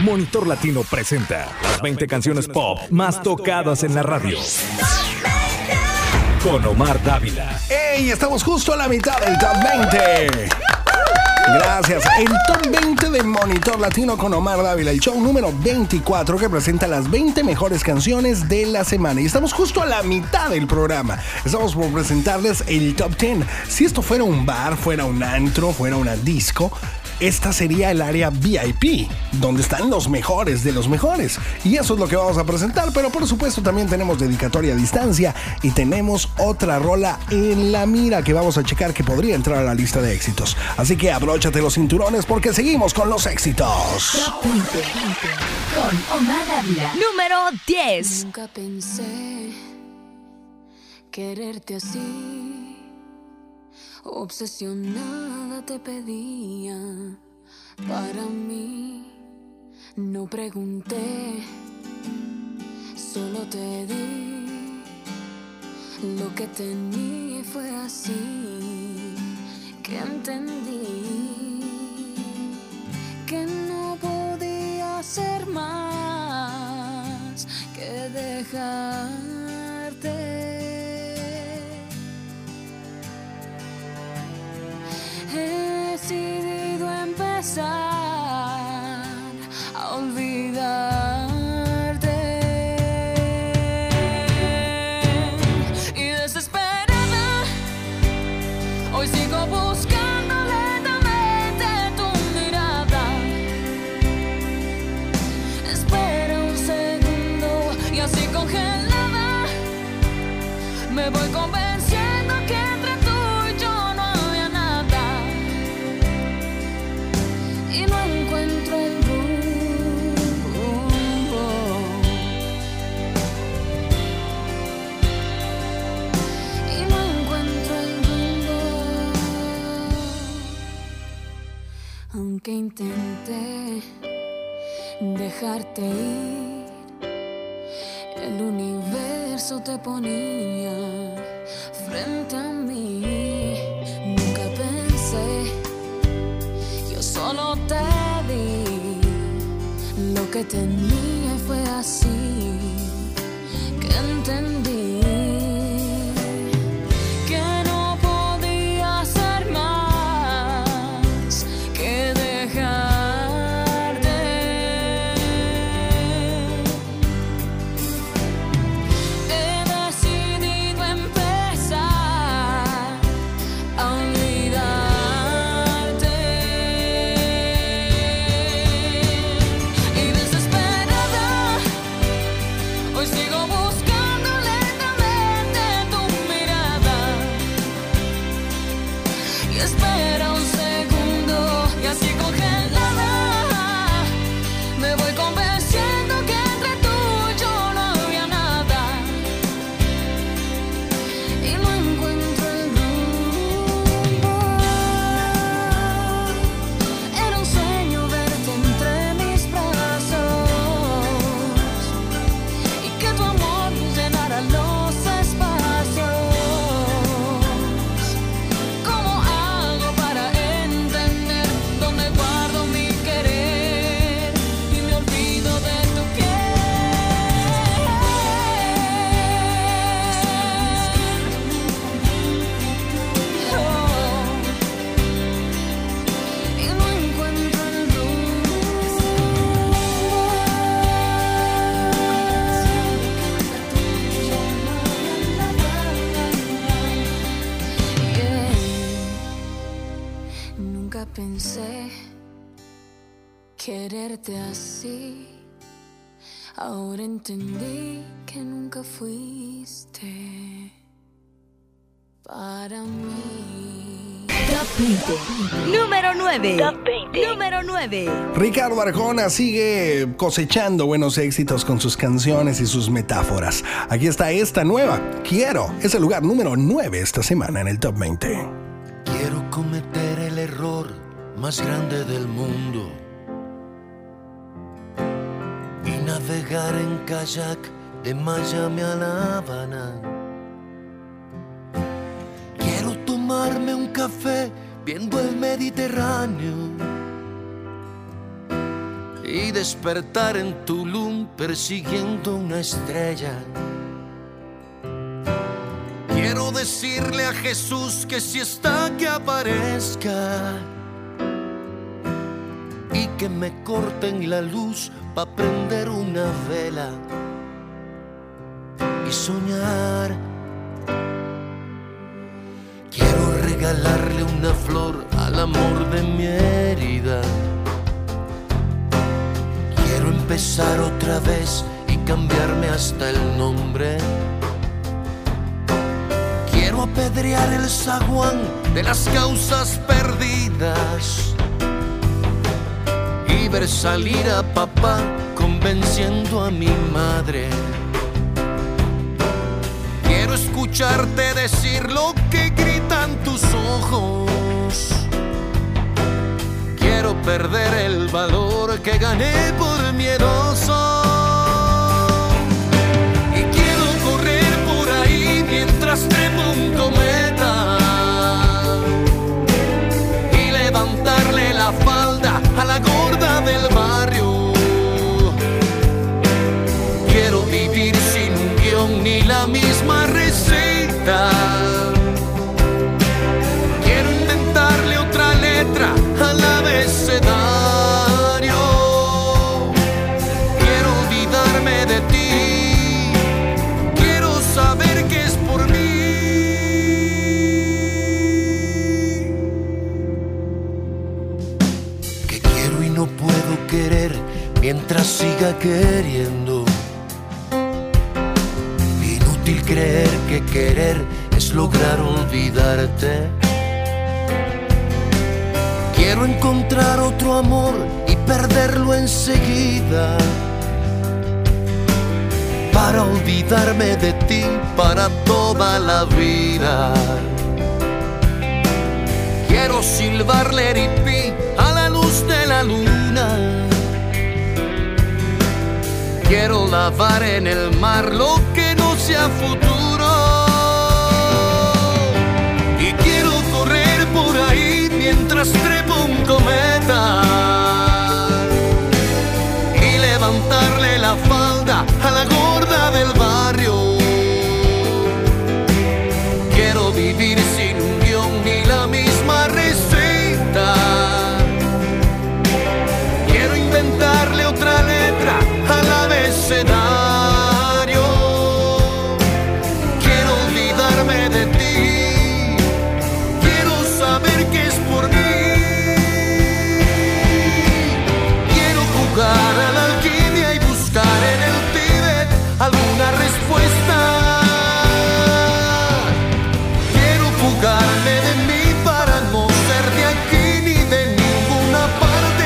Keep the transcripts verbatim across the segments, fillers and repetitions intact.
Monitor Latino presenta las veinte canciones pop más tocadas en la radio. Con Omar Dávila. ¡Ey! Estamos justo a la mitad del Top veinte. Gracias. El Top veinte de Monitor Latino con Omar Dávila, el show número veinticuatro que presenta las veinte mejores canciones de la semana. Y estamos justo a la mitad del programa. Estamos por presentarles el Top diez. Si esto fuera un bar, fuera un antro, fuera una disco, esta sería el área V I P, donde están los mejores de los mejores. Y eso es lo que vamos a presentar, pero por supuesto también tenemos dedicatoria a distancia y tenemos otra rola en la mira que vamos a checar que podría entrar a la lista de éxitos. Así que abróchate los cinturones porque seguimos con los éxitos. Top veinte con Omar Dávila. Número diez. Nunca pensé quererte así. Obsesionada te pedía para mí. No pregunté, solo te di lo que tenía y fue así que entendí que no podía hacer más que dejarte. He decidido empezar a olvidarte y desesperada hoy sigo buscando lentamente tu mirada. Espera un segundo y así congelada me voy convenciendo que entre tú y yo no había nada. Y no encuentro el rumbo. Y no encuentro el rumbo. Aunque intenté dejarte ir, el universo te ponía frente a mí. Nunca pensé, solo te di lo que tenía y fue así que entendí que no podía hacer más que dejarte. He decidido empezar a olvidarte. Sigo buscando lentamente tu mirada y espera un segundo y así congelada me voy convenciendo que entre tú y yo no había nada y no encuentro el rumbo. Era un sueño verte entre mis brazos, que tu amor llenara los espacios. ¿Cómo hago para entender dónde guardo mi querer y me olvido de tu piel? Oh. Y no encuentro el rumbo. Nunca pensé quererte así. Ahora entendí que nunca fuiste para mí. Top veinte. Número nueve. Top veinte. Número nueve. Ricardo Arjona sigue cosechando buenos éxitos con sus canciones y sus metáforas. Aquí está esta nueva, Quiero. Es el lugar número nueve esta semana en el Top veinte. Quiero cometer el error más grande del mundo y navegar en kayak de Miami a La Habana. Quiero tomarme un café viendo el Mediterráneo y despertar en Tulum persiguiendo una estrella. Quiero decirle a Jesús que si está que aparezca y que me corten la luz pa' prender una vela y soñar. Quiero regalarle una flor al amor de mi herida. Quiero empezar otra vez y cambiarme hasta el nombre. Quiero apedrear el zaguán de las causas perdidas y ver salir a papá convenciendo a mi madre. Quiero escucharte decir lo que gritan tus ojos. Quiero perder el valor que gané por miedoso. Y quiero correr por ahí mientras trepo un cometa y levantarle la falda a la gorda del barrio. Quiero vivir sin un guión ni la misma receta. Quiero inventarle otra letra al abecedario. Quiero olvidarme de ti. Quiero saber que es por mí. Que quiero y no puedo querer mientras siga queriendo. Inútil creer que querer es lograr olvidarte. Quiero encontrar otro amor y perderlo enseguida, para olvidarme de ti para toda la vida. Quiero silbarle ripí a la luz de la luna. Quiero lavar en el mar lo que no sea futuro. Y quiero correr por ahí mientras trepo un cometa y levantarle la falda a la gorda del barrio. Quiero vivir sin un guión ni la misma receta. Quiero inventarle otra letra al abecedario. Quiero olvidarme de ti. Quiero saber que es por mí. Quiero jugar a la alquimia y buscar en el Tíbet alguna respuesta. Quiero fugarme de mí para no ser de aquí ni de ninguna parte.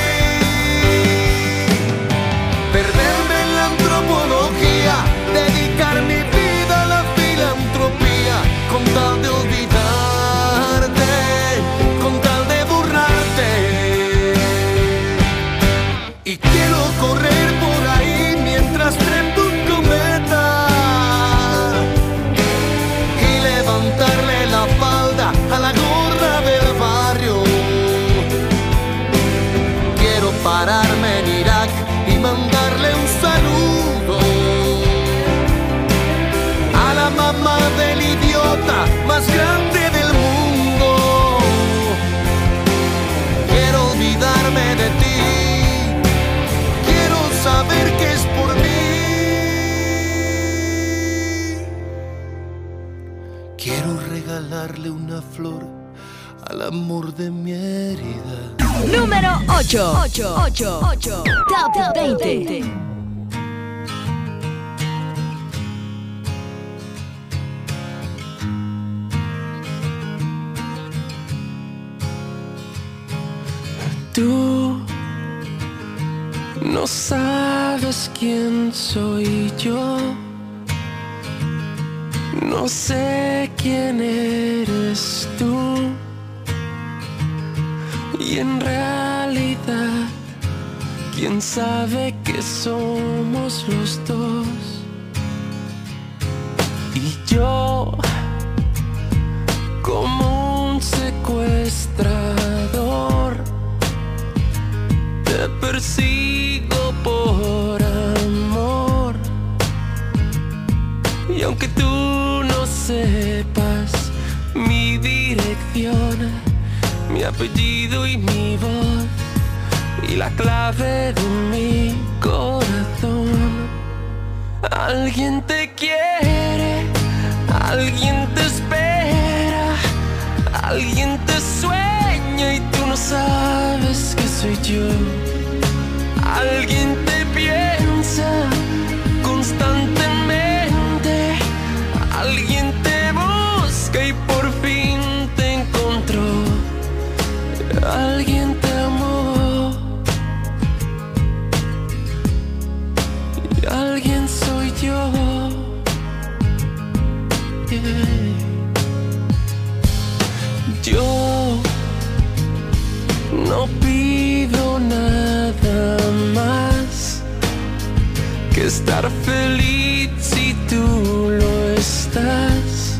Perderme en la antropología, dedicar mi vida a la filantropía, con tal de olvidarte, con tal de borrarte. Y quiero correr por ahí mientras trepo un cometa y levantarle la falda a la gorda del barrio. Quiero pararme en Irak y mandarle un saludo a la mamá del idiota más grande del mundo. Quiero olvidarme de ti. Quiero saber que es por mí. Quiero regalarle una flor al amor de mi herida. Número ocho. Top veinte. Tú no sabes quién soy yo. No sé quién eres tú. Y en realidad, quién sabe que somos los dos. Y yo, como un secuestrador, te te persigo por amor. Y aunque tú no sepas mi dirección, mi apellido y mi voz y la clave de mi corazón, alguien te quiere, alguien te espera, alguien te sueña y tú no sabes que soy yo. Alguien te piensa constantemente, alguien te busca y por fin te encontró. Alguien te amó y alguien soy yo. Yeah. Yo no pido nada más que estar feliz si tú lo estás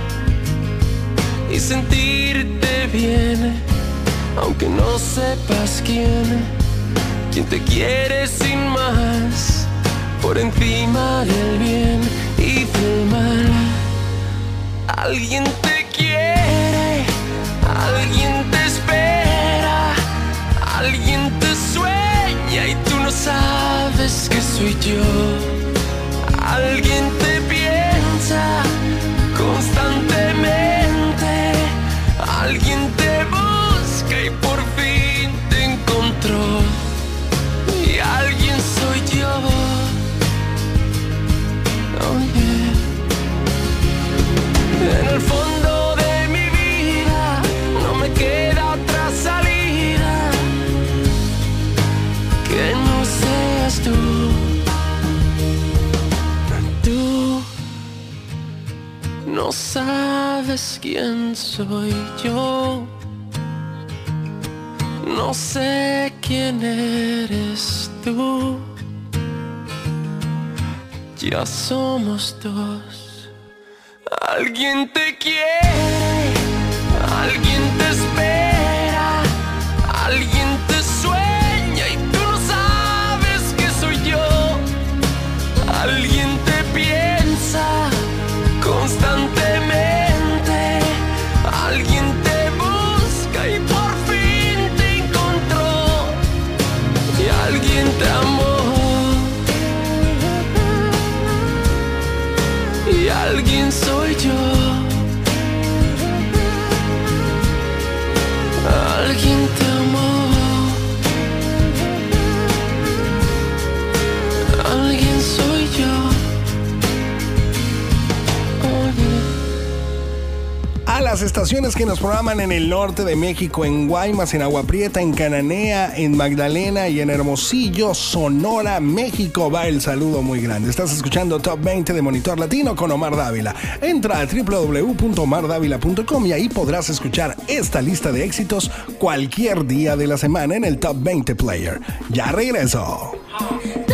y sentirte bien, aunque no sepas quién, quién te quiere sin más, por encima del bien y del mal. Alguien te quiere, alguien te espera, alguien te sueña y tú no sabes que soy yo. Alguien te piensa constantemente, alguien te busca y por fin te encontró. Y alguien soy yo. Oh, yeah. En el fondo de mi vida no me queda otra salida que no seas tú. Tú no sabes quién soy yo, no sé quién eres tú. Ya somos dos. Alguien te quiere, alguien te espera, alguien te sueña y tú no sabes que soy yo. Alguien te piensa constantemente, alguien te busca y por fin te encontró. Y alguien te amó y alguien soy yo. Alguien te amó, alguien soy yo. A las estaciones que nos programan en el norte de México, en Guaymas, en Agua Prieta, en Cananea, en Magdalena y en Hermosillo, Sonora, México, va el saludo muy grande. Estás escuchando Top veinte de Monitor Latino con Omar Dávila. Entra a doble u doble u doble u punto omar dávila punto com y ahí podrás escuchar esta lista de éxitos cualquier día de la semana en el Top veinte Player. Ya regreso.